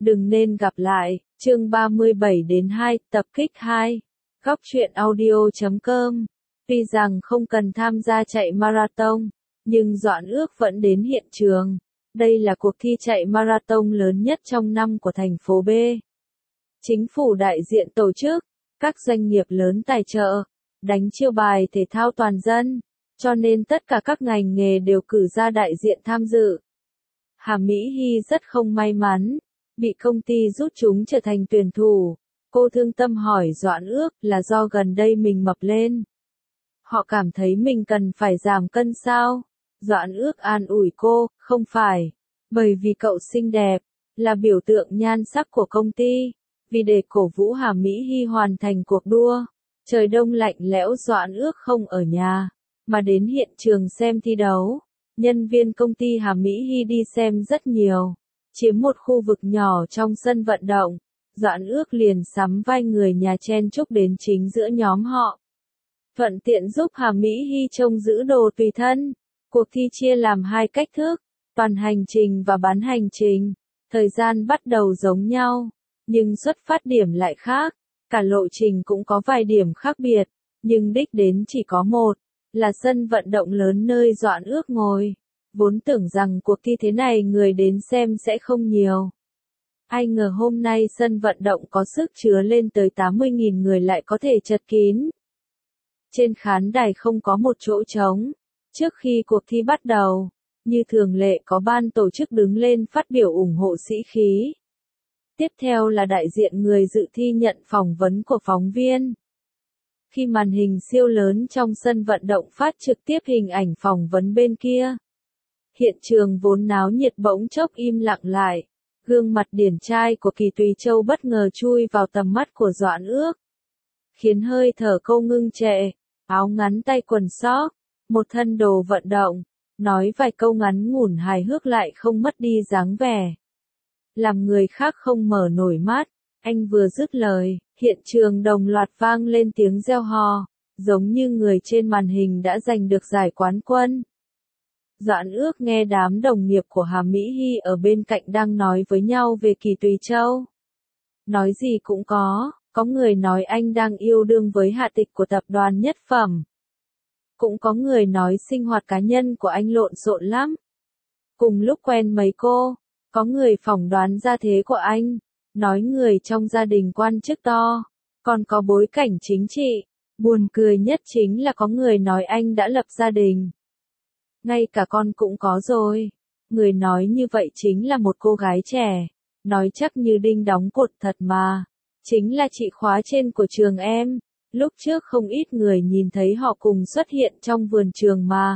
Đừng nên gặp lại, chương 37-2, tập kích 2. Góc truyện audio.com. Tuy rằng không cần tham gia chạy marathon, nhưng Doãn Ước vẫn đến hiện trường. Đây là cuộc thi chạy marathon lớn nhất trong năm của thành phố B. Chính phủ đại diện tổ chức, các doanh nghiệp lớn tài trợ, đánh chiêu bài thể thao toàn dân, cho nên tất cả các ngành nghề đều cử ra đại diện tham dự. Hà Mỹ Hy rất không may mắn, bị công ty rút chúng trở thành tuyển thủ. Cô thương tâm hỏi Doãn Ước là do gần đây mình mập lên. Họ cảm thấy mình cần phải giảm cân sao? Doãn Ước an ủi cô, không phải. Bởi vì cậu xinh đẹp, là biểu tượng nhan sắc của công ty. Vì để cổ vũ Hà Mỹ Hy hoàn thành cuộc đua, trời đông lạnh lẽo Doãn Ước không ở nhà, mà đến hiện trường xem thi đấu. Nhân viên công ty Hà Mỹ Hy đi xem rất nhiều, chiếm một khu vực nhỏ trong sân vận động. Doãn Ước liền sắm vai người nhà chen chúc đến chính giữa nhóm họ. Thuận tiện giúp Hà Mỹ Hy trông giữ đồ tùy thân. Cuộc thi chia làm hai cách thức, toàn hành trình và bán hành trình. Thời gian bắt đầu giống nhau, nhưng xuất phát điểm lại khác. Cả lộ trình cũng có vài điểm khác biệt, nhưng đích đến chỉ có một, là sân vận động lớn nơi Doãn Ước ngồi. Vốn tưởng rằng cuộc thi thế này người đến xem sẽ không nhiều. Ai ngờ hôm nay sân vận động có sức chứa lên tới 80.000 người lại có thể chật kín. Trên khán đài không có một chỗ trống. Trước khi cuộc thi bắt đầu, như thường lệ có ban tổ chức đứng lên phát biểu ủng hộ sĩ khí. Tiếp theo là đại diện người dự thi nhận phỏng vấn của phóng viên. Khi màn hình siêu lớn trong sân vận động phát trực tiếp hình ảnh phỏng vấn bên kia, hiện trường vốn náo nhiệt bỗng chốc im lặng lại. Gương mặt điển trai của Kỳ Tùy Châu bất ngờ chui vào tầm mắt của Doãn Ước, khiến hơi thở cô ngưng trệ. Áo ngắn tay quần sóc, một thân đồ vận động, nói vài câu ngắn ngủn hài hước lại không mất đi dáng vẻ, làm người khác không mở nổi mắt. Anh vừa dứt lời, hiện trường đồng loạt vang lên tiếng reo hò, giống như người trên màn hình đã giành được giải quán quân. Doãn Ước nghe đám đồng nghiệp của Hà Mỹ Hy ở bên cạnh đang nói với nhau về Kỳ Tùy Châu. Nói gì cũng có người nói anh đang yêu đương với hạ tịch của tập đoàn Nhất Phẩm. Cũng có người nói sinh hoạt cá nhân của anh lộn xộn lắm. Cùng lúc quen mấy cô, có người phỏng đoán gia thế của anh, nói người trong gia đình quan chức to, còn có bối cảnh chính trị. Buồn cười nhất chính là có người nói anh đã lập gia đình. Ngay cả con cũng có rồi. Người nói như vậy chính là một cô gái trẻ, nói chắc như đinh đóng cột thật mà. Chính là chị khóa trên của trường em. Lúc trước không ít người nhìn thấy họ cùng xuất hiện trong vườn trường mà.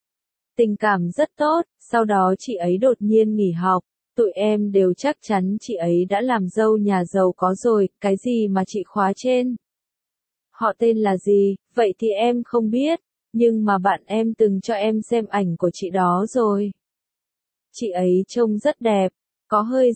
Tình cảm rất tốt, sau đó chị ấy đột nhiên nghỉ học. Tụi em đều chắc chắn chị ấy đã làm dâu nhà giàu có rồi, cái gì mà chị khóa trên. Họ tên là gì, vậy thì em không biết, nhưng mà bạn em từng cho em xem ảnh của chị đó rồi. Chị ấy trông rất đẹp, có hơi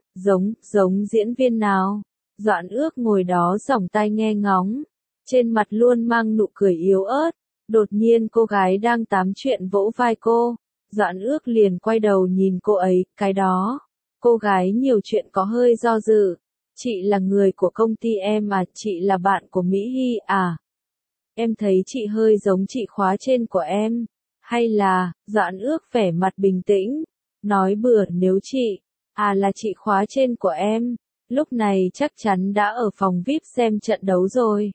giống diễn viên nào. Doãn Ước ngồi đó giỏng tai nghe ngóng, trên mặt luôn mang nụ cười yếu ớt. Đột nhiên cô gái đang tám chuyện vỗ vai cô, Doãn Ước liền quay đầu nhìn cô ấy, cái đó. Cô gái nhiều chuyện có hơi do dự, chị là người của công ty em à, chị là bạn của Mỹ Hy à? Em thấy chị hơi giống chị khóa trên của em, hay là, Doãn Ước vẻ mặt bình tĩnh, nói bừa nếu chị, là chị khóa trên của em. Lúc này chắc chắn đã ở phòng VIP xem trận đấu rồi.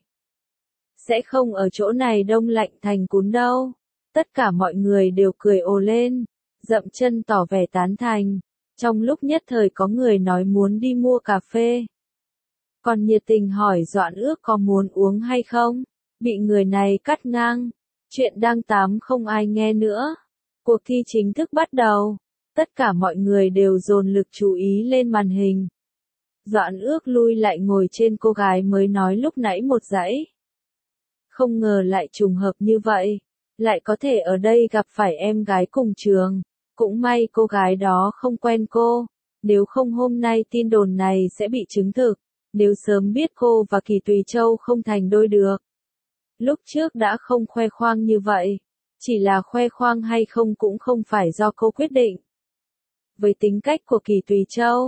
Sẽ không ở chỗ này đông lạnh thành cún đâu. Tất cả mọi người đều cười ồ lên, dậm chân tỏ vẻ tán thành. Trong lúc nhất thời có người nói muốn đi mua cà phê. Còn nhiệt tình hỏi Doãn Ước có muốn uống hay không. Bị người này cắt ngang. Chuyện đang tám không ai nghe nữa. Cuộc thi chính thức bắt đầu. Tất cả mọi người đều dồn lực chú ý lên màn hình. Doãn Ước lui lại ngồi trên cô gái mới nói lúc nãy một dãy. Không ngờ lại trùng hợp như vậy, lại có thể ở đây gặp phải em gái cùng trường. Cũng may cô gái đó không quen cô, nếu không hôm nay tin đồn này sẽ bị chứng thực. Nếu sớm biết cô và Kỳ Tùy Châu không thành đôi được, lúc trước đã không khoe khoang như vậy. Chỉ là khoe khoang hay không cũng không phải do cô quyết định. Với tính cách của Kỳ Tùy Châu,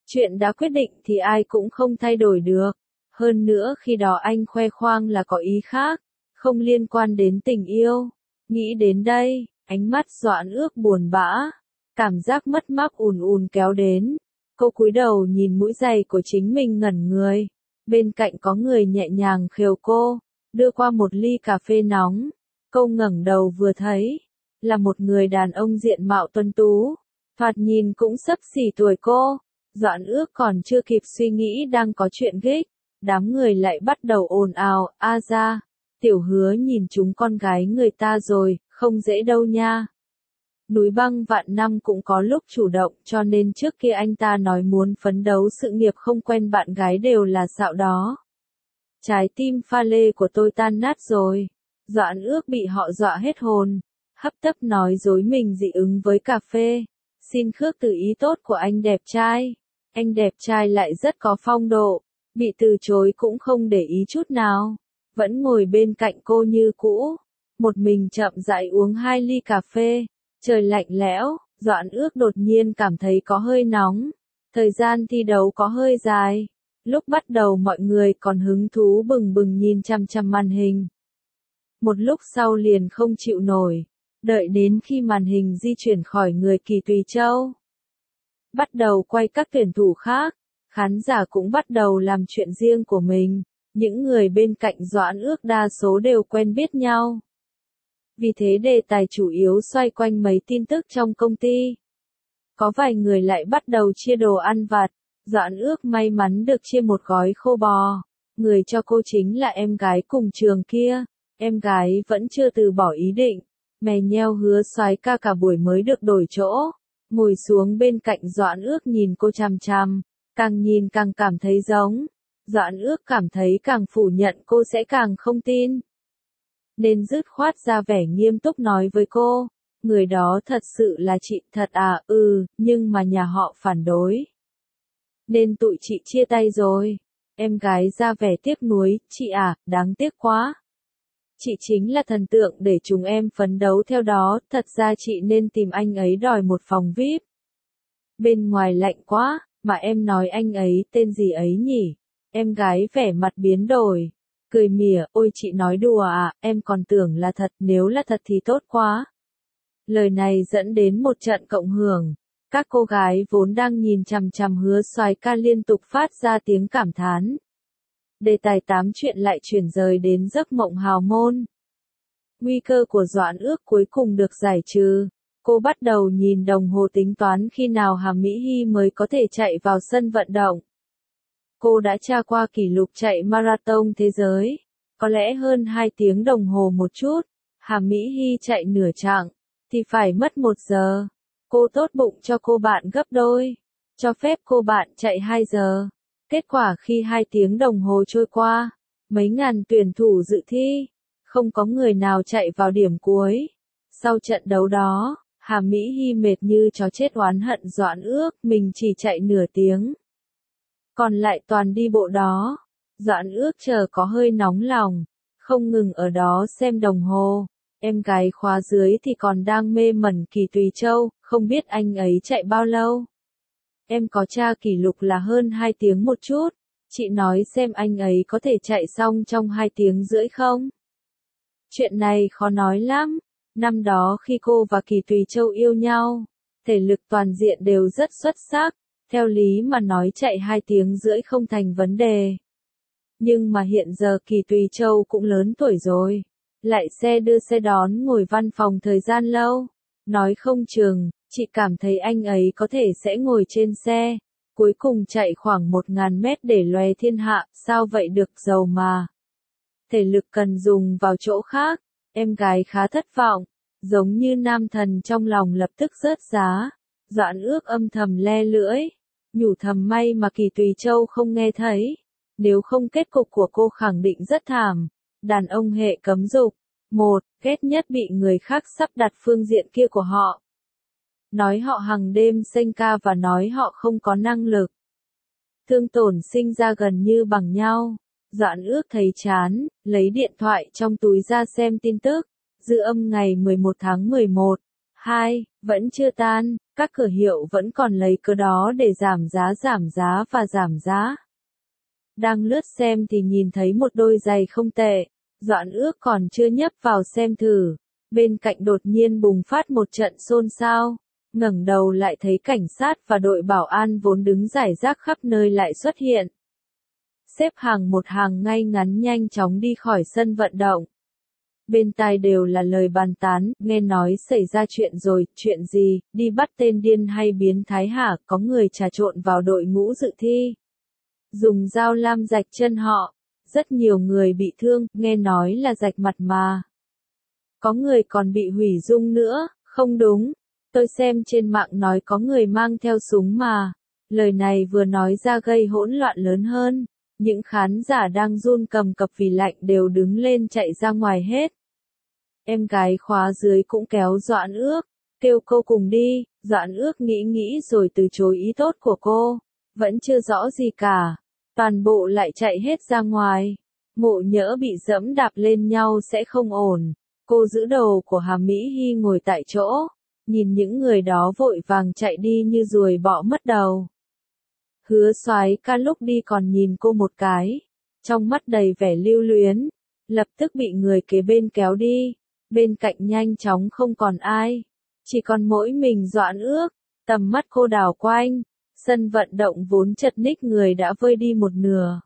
Chuyện đã quyết định thì ai cũng không thay đổi được. Hơn nữa khi đó anh khoe khoang là có ý khác, không liên quan đến tình yêu. Nghĩ đến đây, ánh mắt Doãn Ước buồn bã, cảm giác mất mát ùn ùn kéo đến. Cô cúi đầu nhìn mũi giày của chính mình ngẩn người. Bên cạnh có người nhẹ nhàng khều cô, đưa qua một ly cà phê nóng. Cô ngẩng đầu vừa thấy, là một người đàn ông diện mạo tuấn tú, thoạt nhìn cũng xấp xỉ tuổi cô. Doãn Ước còn chưa kịp suy nghĩ đang có chuyện ghét, đám người lại bắt đầu ồn ào, a ra, Tiểu Hứa nhìn chúng con gái người ta rồi, không dễ đâu nha. Núi Băng Vạn Năm cũng có lúc chủ động, cho nên trước kia anh ta nói muốn phấn đấu sự nghiệp không quen bạn gái đều là xạo đó. Trái tim pha lê của tôi tan nát rồi. Doãn Ước bị họ dọa hết hồn, hấp tấp nói dối mình dị ứng với cà phê. Xin khước từ ý tốt của anh đẹp trai. Anh đẹp trai lại rất có phong độ, bị từ chối cũng không để ý chút nào, vẫn ngồi bên cạnh cô như cũ, một mình chậm rãi uống 2 ly cà phê. Trời lạnh lẽo, Doãn Ước đột nhiên cảm thấy có hơi nóng. Thời gian thi đấu có hơi dài. Lúc bắt đầu mọi người còn hứng thú bừng bừng nhìn chằm chằm màn hình. Một lúc sau liền không chịu nổi, đợi đến khi màn hình di chuyển khỏi người Kỳ Tùy Châu, bắt đầu quay các tuyển thủ khác, khán giả cũng bắt đầu làm chuyện riêng của mình. Những người bên cạnh Doãn Ước đa số đều quen biết nhau. Vì thế đề tài chủ yếu xoay quanh mấy tin tức trong công ty. Có vài người lại bắt đầu chia đồ ăn vặt. Doãn Ước may mắn được chia một gói khô bò. Người cho cô chính là em gái cùng trường kia. Em gái vẫn chưa từ bỏ ý định. Mè nheo Hứa Soái ca cả buổi mới được đổi chỗ. Ngồi xuống bên cạnh Doãn Ước nhìn cô chằm chằm. Càng nhìn càng cảm thấy giống. Doãn Ước cảm thấy càng phủ nhận cô sẽ càng không tin. Nên dứt khoát ra vẻ nghiêm túc nói với cô. Người đó thật sự là chị thật à? Nhưng mà nhà họ phản đối. Nên tụi chị chia tay rồi. Em gái ra vẻ tiếc nuối, chị à, đáng tiếc quá. Chị chính là thần tượng để chúng em phấn đấu theo đó, thật ra chị nên tìm anh ấy đòi một phòng VIP. Bên ngoài lạnh quá, mà em nói anh ấy tên gì ấy nhỉ? Em gái vẻ mặt biến đổi, cười mỉa, ôi chị nói đùa à, em còn tưởng là thật, nếu là thật thì tốt quá. Lời này dẫn đến một trận cộng hưởng. Các cô gái vốn đang nhìn chằm chằm Hứa Soái ca liên tục phát ra tiếng cảm thán. Đề tài tám chuyện lại chuyển rời đến giấc mộng hào môn. Nguy cơ của Doãn Ước cuối cùng được giải trừ. Cô bắt đầu nhìn đồng hồ tính toán khi nào Hà Mỹ Hy mới có thể chạy vào sân vận động. Cô đã tra qua kỷ lục chạy marathon thế giới. Có lẽ hơn 2 tiếng đồng hồ một chút. Hà Mỹ Hy chạy nửa chặng thì phải mất 1 giờ. Cô tốt bụng cho cô bạn gấp đôi, cho phép cô bạn chạy 2 giờ. Kết quả khi 2 tiếng đồng hồ trôi qua, mấy ngàn tuyển thủ dự thi, không có người nào chạy vào điểm cuối. Sau trận đấu đó, Hà Mỹ Hy mệt như chó chết oán hận Doãn Ước, mình chỉ chạy nửa tiếng. Còn lại toàn đi bộ đó. Doãn Ước chờ có hơi nóng lòng, không ngừng ở đó xem đồng hồ. Em gái khóa dưới thì còn đang mê mẩn Kỳ Tùy Châu, không biết anh ấy chạy bao lâu. Em có tra kỷ lục là hơn 2 tiếng một chút. Chị nói xem anh ấy có thể chạy xong trong 2 tiếng rưỡi không? Chuyện này khó nói lắm. Năm đó khi cô và Kỳ Tùy Châu yêu nhau, thể lực toàn diện đều rất xuất sắc. Theo lý mà nói chạy 2 tiếng rưỡi không thành vấn đề. Nhưng mà hiện giờ Kỳ Tùy Châu cũng lớn tuổi rồi. Lại xe đưa xe đón ngồi văn phòng thời gian lâu. Nói không chừng, chị cảm thấy anh ấy có thể sẽ ngồi trên xe. Cuối cùng chạy khoảng 1000 mét để lòe thiên hạ, sao vậy được giàu mà. Thể lực cần dùng vào chỗ khác. Em gái khá thất vọng, giống như nam thần trong lòng lập tức rớt giá. Doãn Ước âm thầm le lưỡi, nhủ thầm may mà Kỳ Tùy Châu không nghe thấy. Nếu không kết cục của cô khẳng định rất thảm. Đàn ông hệ cấm dục. 1. Ghét nhất bị người khác sắp đặt phương diện kia của họ. Nói họ hàng đêm xanh ca và nói họ không có năng lực. Thương tổn sinh ra gần như bằng nhau. Doãn Ước thấy chán, lấy điện thoại trong túi ra xem tin tức. Dư âm ngày 11 tháng 11. 2, vẫn chưa tan, các cửa hiệu vẫn còn lấy cớ đó để giảm giá và giảm giá. Đang lướt xem thì nhìn thấy một đôi giày không tệ, Doãn Ước còn chưa nhấp vào xem thử. Bên cạnh đột nhiên bùng phát một trận xôn xao, ngẩng đầu lại thấy cảnh sát và đội bảo an vốn đứng rải rác khắp nơi lại xuất hiện. Xếp hàng một hàng ngay ngắn nhanh chóng đi khỏi sân vận động. Bên tai đều là lời bàn tán, nghe nói xảy ra chuyện rồi, chuyện gì, đi bắt tên điên hay biến thái hả, có người trà trộn vào đội ngũ dự thi. Dùng dao lam rạch chân họ, rất nhiều người bị thương, nghe nói là rạch mặt mà. Có người còn bị hủy dung nữa, không đúng, tôi xem trên mạng nói có người mang theo súng mà. Lời này vừa nói ra gây hỗn loạn lớn hơn, những khán giả đang run cầm cập vì lạnh đều đứng lên chạy ra ngoài hết. Em gái khóa dưới cũng kéo Doãn Ước, kêu cô cùng đi, Doãn Ước nghĩ rồi từ chối ý tốt của cô, vẫn chưa rõ gì cả, toàn bộ lại chạy hết ra ngoài. Ngộ nhỡ bị dẫm đạp lên nhau sẽ không ổn. Cô giữ đầu của Hà Mỹ Hy ngồi tại chỗ, nhìn những người đó vội vàng chạy đi như ruồi bọ mất đầu. Hứa Soái ca lúc đi còn nhìn cô một cái, trong mắt đầy vẻ lưu luyến, lập tức bị người kế bên kéo đi, bên cạnh nhanh chóng không còn ai, chỉ còn mỗi mình Doãn Ước, tầm mắt cô đảo quanh, sân vận động vốn chật ních người đã vơi đi một nửa.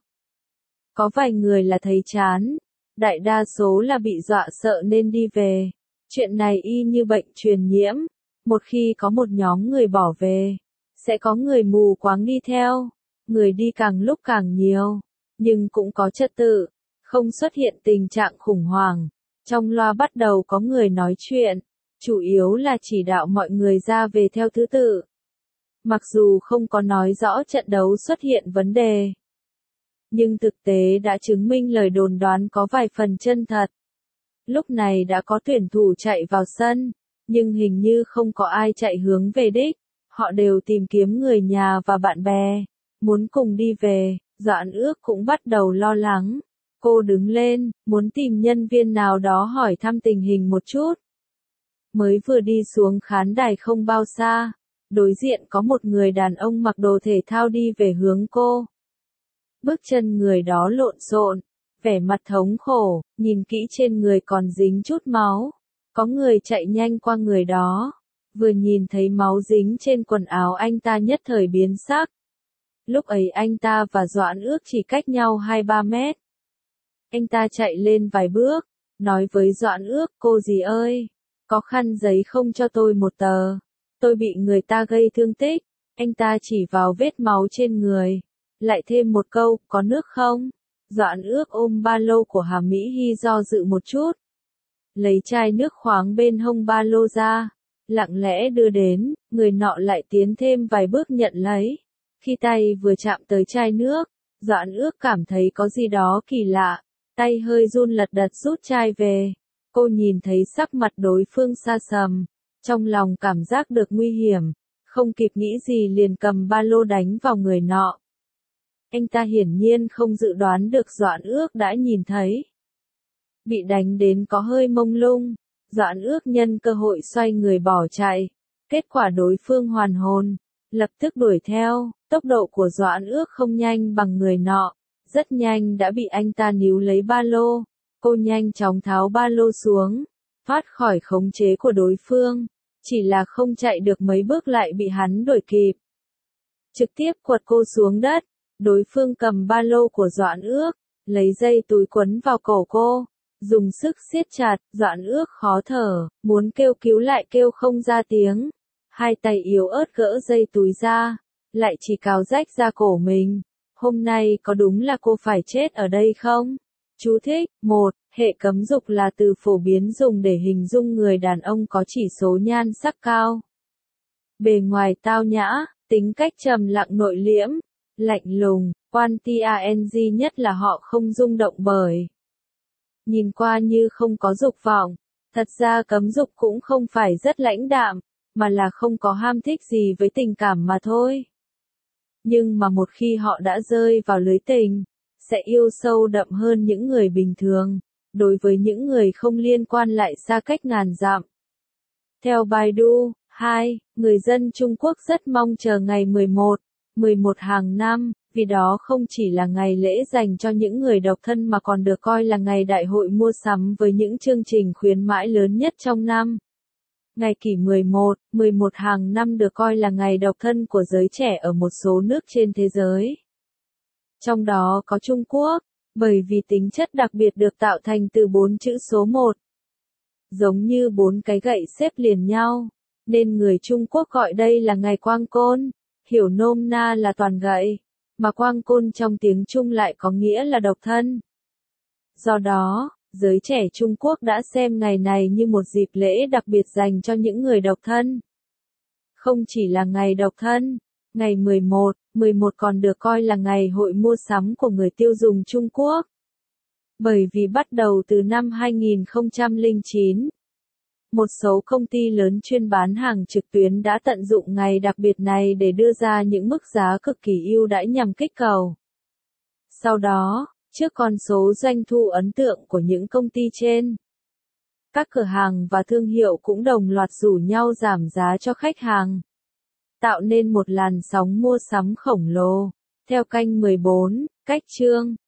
Có vài người là thấy chán, đại đa số là bị dọa sợ nên đi về. Chuyện này y như bệnh truyền nhiễm, một khi có một nhóm người bỏ về, sẽ có người mù quáng đi theo, người đi càng lúc càng nhiều, nhưng cũng có trật tự, không xuất hiện tình trạng khủng hoảng. Trong loa bắt đầu có người nói chuyện, chủ yếu là chỉ đạo mọi người ra về theo thứ tự. Mặc dù không có nói rõ trận đấu xuất hiện vấn đề, nhưng thực tế đã chứng minh lời đồn đoán có vài phần chân thật. Lúc này đã có tuyển thủ chạy vào sân, nhưng hình như không có ai chạy hướng về đích, họ đều tìm kiếm người nhà và bạn bè, muốn cùng đi về. Doãn Ước cũng bắt đầu lo lắng. Cô đứng lên, muốn tìm nhân viên nào đó hỏi thăm tình hình một chút. Mới vừa đi xuống khán đài không bao xa, đối diện có một người đàn ông mặc đồ thể thao đi về hướng cô. Bước chân người đó lộn xộn, vẻ mặt thống khổ, nhìn kỹ trên người còn dính chút máu. Có người chạy nhanh qua người đó, vừa nhìn thấy máu dính trên quần áo anh ta nhất thời biến sắc. Lúc ấy anh ta và Doãn Ước chỉ cách nhau 2-3 mét. Anh ta chạy lên vài bước, nói với Doãn Ước, cô dì ơi, có khăn giấy không cho tôi một tờ, tôi bị người ta gây thương tích. Anh ta chỉ vào vết máu trên người, lại thêm một câu, có nước không? Doãn Ước ôm ba lô của Hà Mỹ Hy do dự một chút, lấy chai nước khoáng bên hông ba lô ra, lặng lẽ đưa đến, người nọ lại tiến thêm vài bước nhận lấy. Khi tay vừa chạm tới chai nước, Doãn Ước cảm thấy có gì đó kỳ lạ, tay hơi run lật đật rút chai về. Cô nhìn thấy sắc mặt đối phương xa sầm, trong lòng cảm giác được nguy hiểm, không kịp nghĩ gì liền cầm ba lô đánh vào người nọ. Anh ta hiển nhiên không dự đoán được Doãn Ước đã nhìn thấy. Bị đánh đến có hơi mông lung, Doãn Ước nhân cơ hội xoay người bỏ chạy. Kết quả đối phương hoàn hồn, lập tức đuổi theo. Tốc độ của Doãn Ước không nhanh bằng người nọ, rất nhanh đã bị anh ta níu lấy ba lô. Cô nhanh chóng tháo ba lô xuống, thoát khỏi khống chế của đối phương, chỉ là không chạy được mấy bước lại bị hắn đuổi kịp. Trực tiếp quật cô xuống đất, đối phương cầm ba lô của Doãn Ước, lấy dây túi quấn vào cổ cô, dùng sức siết chặt. Doãn Ước khó thở, muốn kêu cứu lại kêu không ra tiếng, hai tay yếu ớt gỡ dây túi ra, lại chỉ cào rách ra cổ mình. Hôm nay có đúng là cô phải chết ở đây không? Chú thích: 1. Hệ cấm dục là từ phổ biến dùng để hình dung người đàn ông có chỉ số nhan sắc cao. Bề ngoài tao nhã, tính cách trầm lặng nội liễm, lạnh lùng, quan tiang nhất là họ không rung động bởi. Nhìn qua như không có dục vọng, thật ra cấm dục cũng không phải rất lãnh đạm, mà là không có ham thích gì với tình cảm mà thôi. Nhưng mà một khi họ đã rơi vào lưới tình, sẽ yêu sâu đậm hơn những người bình thường, đối với những người không liên quan lại xa cách ngàn dặm. Theo Baidu, 2, người dân Trung Quốc rất mong chờ ngày 11 hàng năm, vì đó không chỉ là ngày lễ dành cho những người độc thân mà còn được coi là ngày đại hội mua sắm với những chương trình khuyến mãi lớn nhất trong năm. Ngày kỷ 11 hàng năm được coi là ngày độc thân của giới trẻ ở một số nước trên thế giới. Trong đó có Trung Quốc, bởi vì tính chất đặc biệt được tạo thành từ 4 chữ số 1. Giống như 4 cái gậy xếp liền nhau, nên người Trung Quốc gọi đây là ngày Quang Côn, hiểu nôm na là toàn gậy, mà Quang Côn trong tiếng Trung lại có nghĩa là độc thân. Do đó, giới trẻ Trung Quốc đã xem ngày này như một dịp lễ đặc biệt dành cho những người độc thân. Không chỉ là ngày độc thân, ngày 11 còn được coi là ngày hội mua sắm của người tiêu dùng Trung Quốc. Bởi vì bắt đầu từ năm 2009, một số công ty lớn chuyên bán hàng trực tuyến đã tận dụng ngày đặc biệt này để đưa ra những mức giá cực kỳ ưu đãi nhằm kích cầu. Sau đó, trước con số doanh thu ấn tượng của những công ty trên, các cửa hàng và thương hiệu cũng đồng loạt rủ nhau giảm giá cho khách hàng, tạo nên một làn sóng mua sắm khổng lồ. Theo kênh 14, Cách Chương